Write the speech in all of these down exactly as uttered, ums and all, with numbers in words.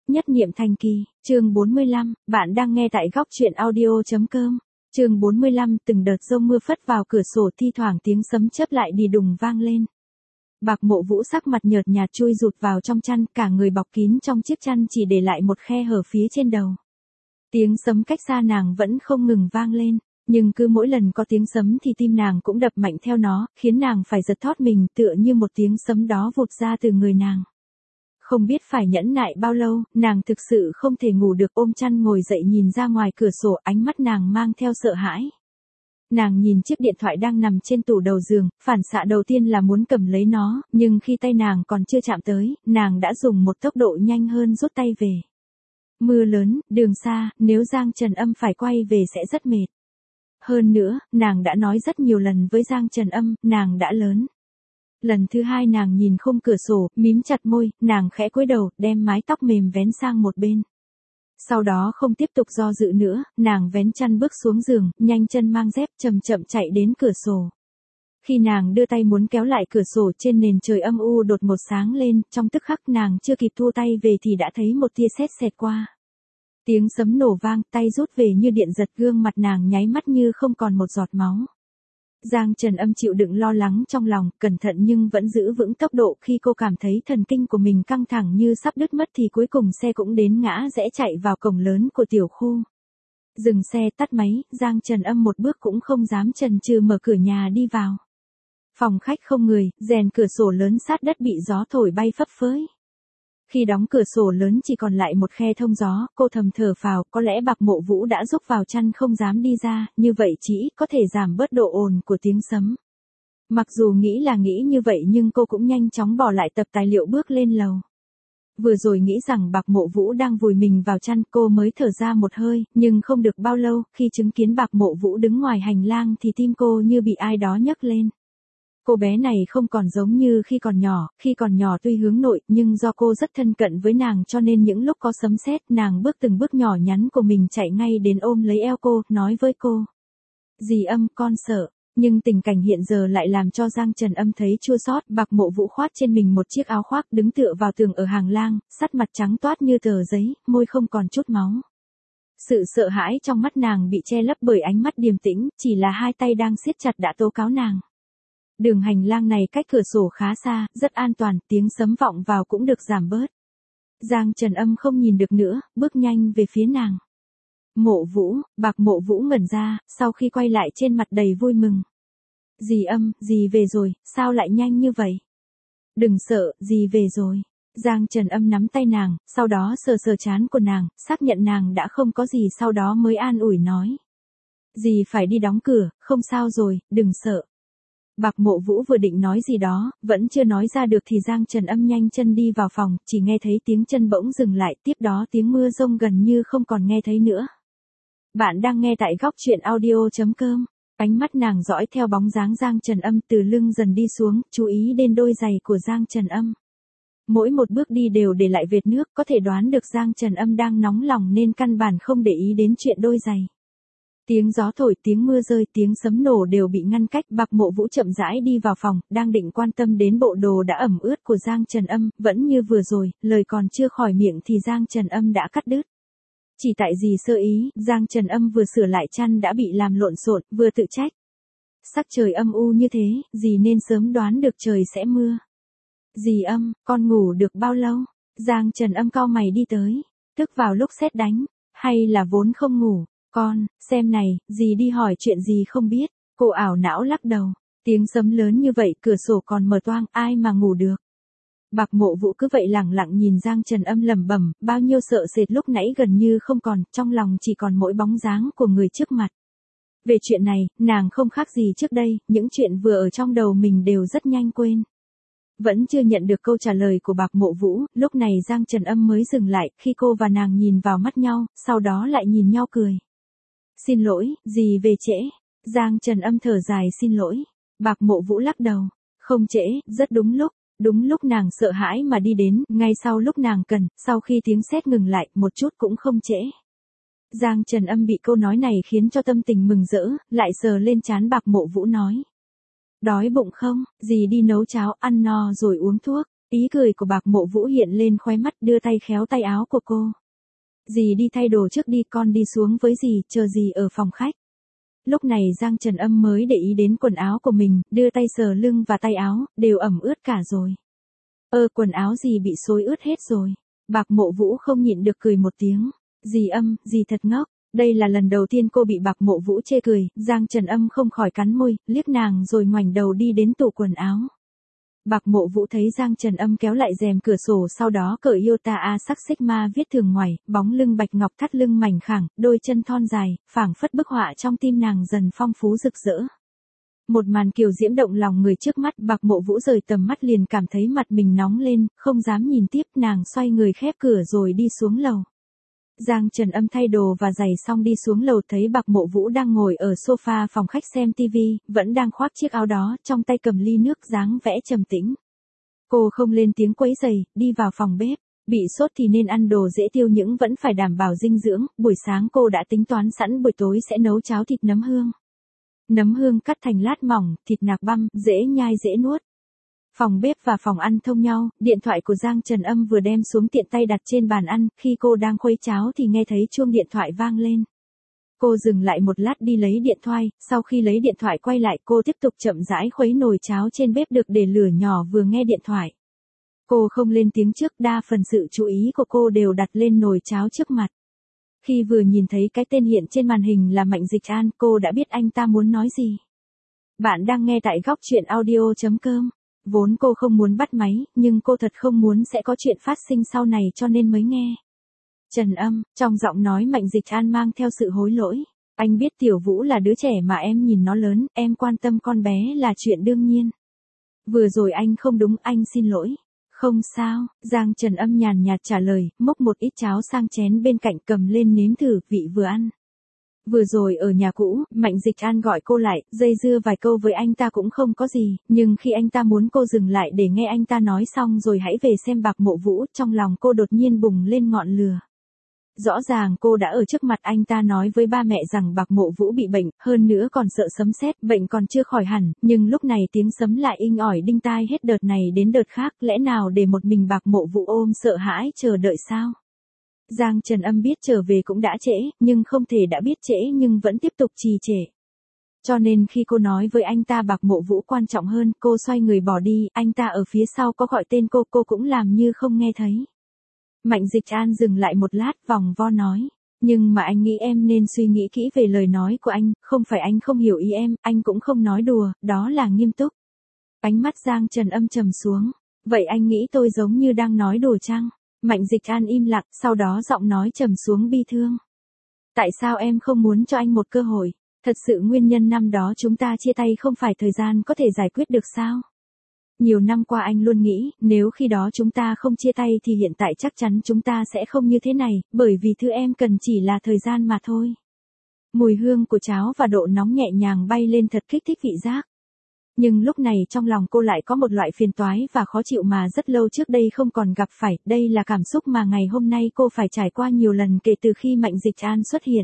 Nhất niệm thành kỳ, chương bốn mươi lăm, bạn đang nghe tại góc truyện audio.com. Chương bốn mươi lăm, từng đợt giông mưa phất vào cửa sổ, thi thoảng tiếng sấm chớp lại đi đùng vang lên. Bạc Mộ Vũ sắc mặt nhợt nhạt chui rụt vào trong chăn, cả người bọc kín trong chiếc chăn chỉ để lại một khe hở phía trên đầu. Tiếng sấm cách xa nàng vẫn không ngừng vang lên, nhưng cứ mỗi lần có tiếng sấm thì tim nàng cũng đập mạnh theo nó, khiến nàng phải giật thót mình, tựa như một tiếng sấm đó vụt ra từ người nàng. Không biết phải nhẫn nại bao lâu, nàng thực sự không thể ngủ được, ôm chăn ngồi dậy nhìn ra ngoài cửa sổ, ánh mắt nàng mang theo sợ hãi. Nàng nhìn chiếc điện thoại đang nằm trên tủ đầu giường, phản xạ đầu tiên là muốn cầm lấy nó, nhưng khi tay nàng còn chưa chạm tới, nàng đã dùng một tốc độ nhanh hơn rút tay về. Mưa lớn, đường xa, nếu Giang Trần Âm phải quay về sẽ rất mệt. Hơn nữa, nàng đã nói rất nhiều lần với Giang Trần Âm, nàng đã lớn. Lần thứ hai nàng nhìn khung cửa sổ, mím chặt môi, nàng khẽ cúi đầu, đem mái tóc mềm vén sang một bên. Sau đó không tiếp tục do dự nữa, nàng vén chăn bước xuống giường, nhanh chân mang dép chậm chậm chạy đến cửa sổ. Khi nàng đưa tay muốn kéo lại cửa sổ, trên nền trời âm u đột ngột sáng lên, trong tức khắc nàng chưa kịp thu tay về thì đã thấy một tia sét xẹt qua. Tiếng sấm nổ vang, tay rút về như điện giật, gương mặt nàng nháy mắt như không còn một giọt máu. Giang Trần Âm chịu đựng lo lắng trong lòng, cẩn thận nhưng vẫn giữ vững tốc độ. Khi cô cảm thấy thần kinh của mình căng thẳng như sắp đứt mất thì cuối cùng xe cũng đến ngã rẽ chạy vào cổng lớn của tiểu khu. Dừng xe, tắt máy, Giang Trần Âm một bước cũng không dám chần chừ mở cửa nhà đi vào. Phòng khách không người, rèn cửa sổ lớn sát đất bị gió thổi bay phấp phới. Khi đóng cửa sổ lớn chỉ còn lại một khe thông gió, cô thầm thở phào, có lẽ Bạc Mộ Vũ đã rúc vào chăn không dám đi ra, như vậy chỉ có thể giảm bớt độ ồn của tiếng sấm. Mặc dù nghĩ là nghĩ như vậy nhưng cô cũng nhanh chóng bỏ lại tập tài liệu bước lên lầu. Vừa rồi nghĩ rằng Bạc Mộ Vũ đang vùi mình vào chăn, cô mới thở ra một hơi, nhưng không được bao lâu, khi chứng kiến Bạc Mộ Vũ đứng ngoài hành lang thì tim cô như bị ai đó nhấc lên. Cô bé này không còn giống như khi còn nhỏ, khi còn nhỏ tuy hướng nội, nhưng do cô rất thân cận với nàng cho nên những lúc có sấm sét, nàng bước từng bước nhỏ nhắn của mình chạy ngay đến ôm lấy eo cô, nói với cô. Dì Âm, con sợ. Nhưng tình cảnh hiện giờ lại làm cho Giang Trần Âm thấy chua xót. Bạc Mộ Vũ khoác trên mình một chiếc áo khoác, đứng tựa vào tường ở hàng lang, sắt mặt trắng toát như tờ giấy, môi không còn chút máu. Sự sợ hãi trong mắt nàng bị che lấp bởi ánh mắt điềm tĩnh, chỉ là hai tay đang siết chặt đã tố cáo nàng. Đường hành lang này cách cửa sổ khá xa, rất an toàn, tiếng sấm vọng vào cũng được giảm bớt. Giang Trần Âm không nhìn được nữa, bước nhanh về phía nàng. Mộ Vũ, Bạc Mộ Vũ ngẩn ra, sau khi quay lại trên mặt đầy vui mừng. Dì Âm, dì về rồi, sao lại nhanh như vậy? Đừng sợ, dì về rồi. Giang Trần Âm nắm tay nàng, sau đó sờ sờ trán của nàng, xác nhận nàng đã không có gì, sau đó mới an ủi nói. Dì phải đi đóng cửa, không sao rồi, đừng sợ. Bạc Mộ Vũ vừa định nói gì đó, vẫn chưa nói ra được thì Giang Trần Âm nhanh chân đi vào phòng, chỉ nghe thấy tiếng chân bỗng dừng lại, tiếp đó tiếng mưa rông gần như không còn nghe thấy nữa. Bạn đang nghe tại góc truyện audio.com. Ánh mắt nàng dõi theo bóng dáng Giang Trần Âm từ lưng dần đi xuống, chú ý đến đôi giày của Giang Trần Âm. Mỗi một bước đi đều để lại vệt nước, có thể đoán được Giang Trần Âm đang nóng lòng nên căn bản không để ý đến chuyện đôi giày. Tiếng gió thổi, tiếng mưa rơi, tiếng sấm nổ đều bị ngăn cách. Bạc Mộ Vũ chậm rãi đi vào phòng, đang định quan tâm đến bộ đồ đã ẩm ướt của Giang Trần Âm, vẫn như vừa rồi, lời còn chưa khỏi miệng thì Giang Trần Âm đã cắt đứt. Chỉ tại dì sơ ý, Giang Trần Âm vừa sửa lại chăn đã bị làm lộn xộn, vừa tự trách. Sắc trời âm u như thế, dì nên sớm đoán được trời sẽ mưa. Dì Âm, con ngủ được bao lâu? Giang Trần Âm cau mày đi tới, thức vào lúc sét đánh, hay là vốn không ngủ? Con, xem này, dì đi hỏi chuyện gì không biết. Cô ảo não lắc đầu. Tiếng sấm lớn như vậy, cửa sổ còn mở toang, ai mà ngủ được. Bạc Mộ Vũ cứ vậy lẳng lặng nhìn Giang Trần Âm lẩm bẩm, bao nhiêu sợ sệt lúc nãy gần như không còn, trong lòng chỉ còn mỗi bóng dáng của người trước mặt. Về chuyện này, nàng không khác gì trước đây, những chuyện vừa ở trong đầu mình đều rất nhanh quên. Vẫn chưa nhận được câu trả lời của Bạc Mộ Vũ, lúc này Giang Trần Âm mới dừng lại, khi cô và nàng nhìn vào mắt nhau, sau đó lại nhìn nhau cười. Xin lỗi, dì về trễ. Giang Trần Âm thở dài xin lỗi. Bạc Mộ Vũ lắc đầu. Không trễ, rất đúng lúc. Đúng lúc nàng sợ hãi mà đi đến, ngay sau lúc nàng cần, sau khi tiếng sét ngừng lại, một chút cũng không trễ. Giang Trần Âm bị câu nói này khiến cho tâm tình mừng rỡ, lại sờ lên trán Bạc Mộ Vũ nói. Đói bụng không, dì đi nấu cháo ăn no rồi uống thuốc. Ý cười của Bạc Mộ Vũ hiện lên khóe mắt, đưa tay khéo tay áo của cô. Dì đi thay đồ trước đi, con đi xuống với dì, chờ dì ở phòng khách. Lúc này Giang Trần Âm mới để ý đến quần áo của mình, đưa tay sờ lưng và tay áo, đều ẩm ướt cả rồi. Ơ quần áo dì bị xối ướt hết rồi. Bạc Mộ Vũ không nhịn được cười một tiếng. Dì Âm, dì thật ngốc. Đây là lần đầu tiên cô bị Bạc Mộ Vũ chê cười, Giang Trần Âm không khỏi cắn môi, liếc nàng rồi ngoảnh đầu đi đến tủ quần áo. Bạc Mộ Vũ thấy Giang Trần Âm kéo lại rèm cửa sổ, sau đó cởi Iota A sắc Sigma viết thường ngoài, bóng lưng bạch ngọc, thắt lưng mảnh khảnh, đôi chân thon dài, phảng phất bức họa trong tim nàng dần phong phú rực rỡ. Một màn kiều diễm động lòng người trước mắt, Bạc Mộ Vũ rời tầm mắt liền cảm thấy mặt mình nóng lên, không dám nhìn tiếp, nàng xoay người khép cửa rồi đi xuống lầu. Giang Trần Âm thay đồ và giày xong đi xuống lầu, thấy Bạc Mộ Vũ đang ngồi ở sofa phòng khách xem tivi, vẫn đang khoác chiếc áo đó, trong tay cầm ly nước, dáng vẻ trầm tĩnh. Cô không lên tiếng quấy rầy, đi vào phòng bếp. Bị sốt thì nên ăn đồ dễ tiêu nhưng vẫn phải đảm bảo dinh dưỡng, buổi sáng cô đã tính toán sẵn buổi tối sẽ nấu cháo thịt nấm hương. Nấm hương cắt thành lát mỏng, thịt nạc băm, dễ nhai dễ nuốt. Phòng bếp và phòng ăn thông nhau, điện thoại của Giang Trần Âm vừa đem xuống tiện tay đặt trên bàn ăn, khi cô đang khuấy cháo thì nghe thấy chuông điện thoại vang lên. Cô dừng lại một lát đi lấy điện thoại, sau khi lấy điện thoại quay lại cô tiếp tục chậm rãi khuấy nồi cháo trên bếp được để lửa nhỏ, vừa nghe điện thoại. Cô không lên tiếng trước, đa phần sự chú ý của cô đều đặt lên nồi cháo trước mặt. Khi vừa nhìn thấy cái tên hiện trên màn hình là Mạnh Dịch An, cô đã biết anh ta muốn nói gì. Bạn đang nghe tại góc truyện audio chấm com. Vốn cô không muốn bắt máy, nhưng cô thật không muốn sẽ có chuyện phát sinh sau này cho nên mới nghe. Trần Âm, trong giọng nói Mạnh Dịch An mang theo sự hối lỗi. Anh biết Tiểu Vũ là đứa trẻ mà em nhìn nó lớn, em quan tâm con bé là chuyện đương nhiên. Vừa rồi anh không đúng, anh xin lỗi. Không sao, Giang Trần Âm nhàn nhạt trả lời, múc một ít cháo sang chén bên cạnh cầm lên nếm thử, vị vừa ăn. Vừa rồi ở nhà cũ, Mạnh Dịch An gọi cô lại, dây dưa vài câu với anh ta cũng không có gì, nhưng khi anh ta muốn cô dừng lại để nghe anh ta nói xong rồi hãy về xem Bạc Mộ Vũ, trong lòng cô đột nhiên bùng lên ngọn lửa. Rõ ràng cô đã ở trước mặt anh ta nói với ba mẹ rằng Bạc Mộ Vũ bị bệnh, hơn nữa còn sợ sấm sét, bệnh còn chưa khỏi hẳn, nhưng lúc này tiếng sấm lại inh ỏi đinh tai hết đợt này đến đợt khác, lẽ nào để một mình Bạc Mộ Vũ ôm sợ hãi chờ đợi sao? Giang Trần Âm biết trở về cũng đã trễ, nhưng không thể đã biết trễ nhưng vẫn tiếp tục trì trệ. Cho nên khi cô nói với anh ta Bạc Mộ Vũ quan trọng hơn, cô xoay người bỏ đi, anh ta ở phía sau có gọi tên cô, cô cũng làm như không nghe thấy. Mạnh Dịch An dừng lại một lát, vòng vo nói. Nhưng mà anh nghĩ em nên suy nghĩ kỹ về lời nói của anh, không phải anh không hiểu ý em, anh cũng không nói đùa, đó là nghiêm túc. Ánh mắt Giang Trần Âm trầm xuống. Vậy anh nghĩ tôi giống như đang nói đùa chăng? Mạnh Dịch An im lặng, sau đó giọng nói trầm xuống bi thương. Tại sao em không muốn cho anh một cơ hội? Thật sự nguyên nhân năm đó chúng ta chia tay không phải thời gian có thể giải quyết được sao? Nhiều năm qua anh luôn nghĩ, nếu khi đó chúng ta không chia tay thì hiện tại chắc chắn chúng ta sẽ không như thế này, bởi vì thứ em cần chỉ là thời gian mà thôi. Mùi hương của cháo và độ nóng nhẹ nhàng bay lên thật kích thích vị giác. Nhưng lúc này trong lòng cô lại có một loại phiền toái và khó chịu mà rất lâu trước đây không còn gặp phải, đây là cảm xúc mà ngày hôm nay cô phải trải qua nhiều lần kể từ khi Mạnh Dịch An xuất hiện.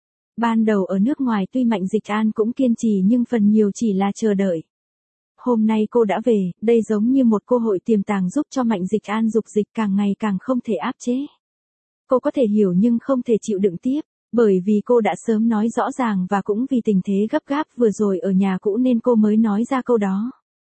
Ban đầu ở nước ngoài tuy Mạnh Dịch An cũng kiên trì nhưng phần nhiều chỉ là chờ đợi. Hôm nay cô đã về, đây giống như một cơ hội tiềm tàng giúp cho Mạnh Dịch An dục dịch càng ngày càng không thể áp chế. Cô có thể hiểu nhưng không thể chịu đựng tiếp, bởi vì cô đã sớm nói rõ ràng và cũng vì tình thế gấp gáp vừa rồi ở nhà cũ nên cô mới nói ra câu đó.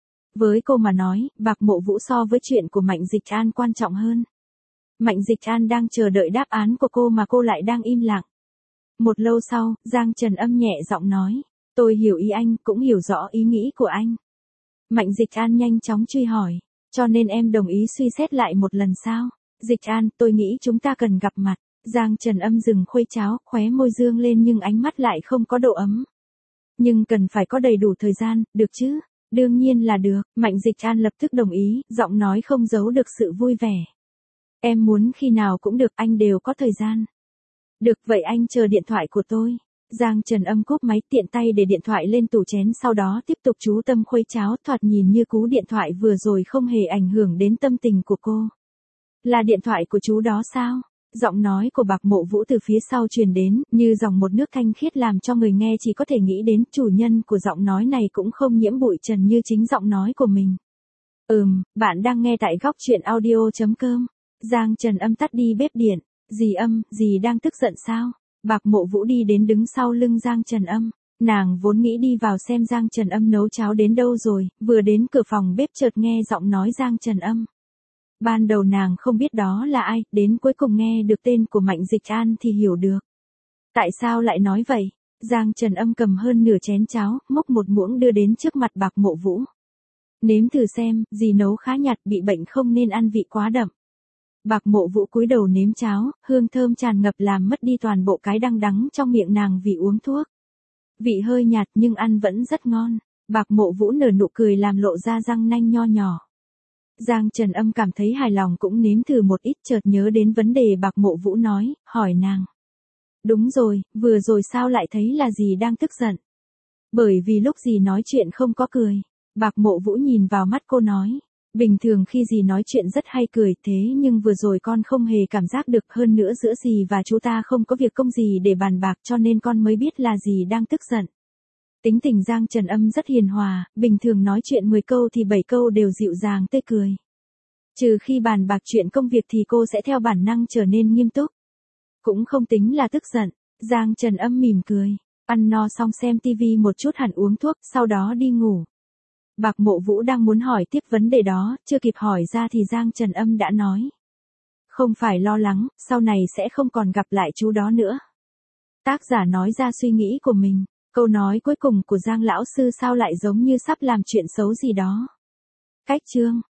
Với cô mà nói, Bạc Mộ Vũ so với chuyện của Mạnh Dịch An quan trọng hơn. Mạnh Dịch An đang chờ đợi đáp án của cô mà cô lại đang im lặng. Một lâu sau, Giang Trần Âm nhẹ giọng nói, tôi hiểu ý anh, cũng hiểu rõ ý nghĩ của anh. Mạnh Dịch An nhanh chóng truy hỏi, cho nên em đồng ý suy xét lại một lần sao? Dịch An, tôi nghĩ chúng ta cần gặp mặt. Giang Trần Âm dừng khuấy cháo, khóe môi dương lên nhưng ánh mắt lại không có độ ấm. Nhưng cần phải có đầy đủ thời gian, được chứ? Đương nhiên là được, Mạnh Dịch An lập tức đồng ý, giọng nói không giấu được sự vui vẻ. Em muốn khi nào cũng được, anh đều có thời gian. Được, vậy anh chờ điện thoại của tôi. Giang Trần Âm cúp máy, tiện tay để điện thoại lên tủ chén, sau đó tiếp tục chú tâm khuấy cháo, thoạt nhìn như cú điện thoại vừa rồi không hề ảnh hưởng đến tâm tình của cô. Là điện thoại của chú đó sao? Giọng nói của Bạc Mộ Vũ từ phía sau truyền đến, như dòng một nước thanh khiết làm cho người nghe chỉ có thể nghĩ đến chủ nhân của giọng nói này cũng không nhiễm bụi trần như chính giọng nói của mình. Ừm, bạn đang nghe tại góc chuyện audio chấm com. Giang Trần Âm tắt đi bếp điện. Dì Âm, dì đang tức giận sao? Bạc Mộ Vũ đi đến đứng sau lưng Giang Trần Âm. Nàng vốn nghĩ đi vào xem Giang Trần Âm nấu cháo đến đâu rồi, vừa đến cửa phòng bếp chợt nghe giọng nói Giang Trần Âm. Ban đầu nàng không biết đó là ai, đến cuối cùng nghe được tên của Mạnh Dịch An thì hiểu được. Tại sao lại nói vậy? Giang Trần Âm cầm hơn nửa chén cháo, múc một muỗng đưa đến trước mặt Bạc Mộ Vũ. Nếm thử xem, dì nấu khá nhạt, bị bệnh không nên ăn vị quá đậm. Bạc Mộ Vũ cúi đầu nếm cháo, hương thơm tràn ngập làm mất đi toàn bộ cái đắng đắng trong miệng nàng vì uống thuốc. Vị hơi nhạt nhưng ăn vẫn rất ngon. Bạc Mộ Vũ nở nụ cười làm lộ ra răng nanh nho nhỏ. Giang Trần Âm cảm thấy hài lòng cũng nếm thử một ít, chợt nhớ đến vấn đề Bạc Mộ Vũ nói, hỏi nàng. Đúng rồi, vừa rồi sao lại thấy là dì đang tức giận? Bởi vì lúc dì nói chuyện không có cười. Bạc Mộ Vũ nhìn vào mắt cô nói. Bình thường khi dì nói chuyện rất hay cười, thế nhưng vừa rồi con không hề cảm giác được, hơn nữa giữa dì và chú ta không có việc công gì để bàn bạc cho nên con mới biết là dì đang tức giận. Tính tình Giang Trần Âm rất hiền hòa, bình thường nói chuyện mười câu thì bảy câu đều dịu dàng tươi cười. Trừ khi bàn bạc chuyện công việc thì cô sẽ theo bản năng trở nên nghiêm túc. Cũng không tính là tức giận. Giang Trần Âm mỉm cười. Ăn no xong xem tivi một chút hẳn uống thuốc, sau đó đi ngủ. Bạc Mộ Vũ đang muốn hỏi tiếp vấn đề đó, chưa kịp hỏi ra thì Giang Trần Âm đã nói. Không phải lo lắng, sau này sẽ không còn gặp lại chú đó nữa. Tác giả nói ra suy nghĩ của mình. Câu nói cuối cùng của Giang lão sư sao lại giống như sắp làm chuyện xấu gì đó. Cách chương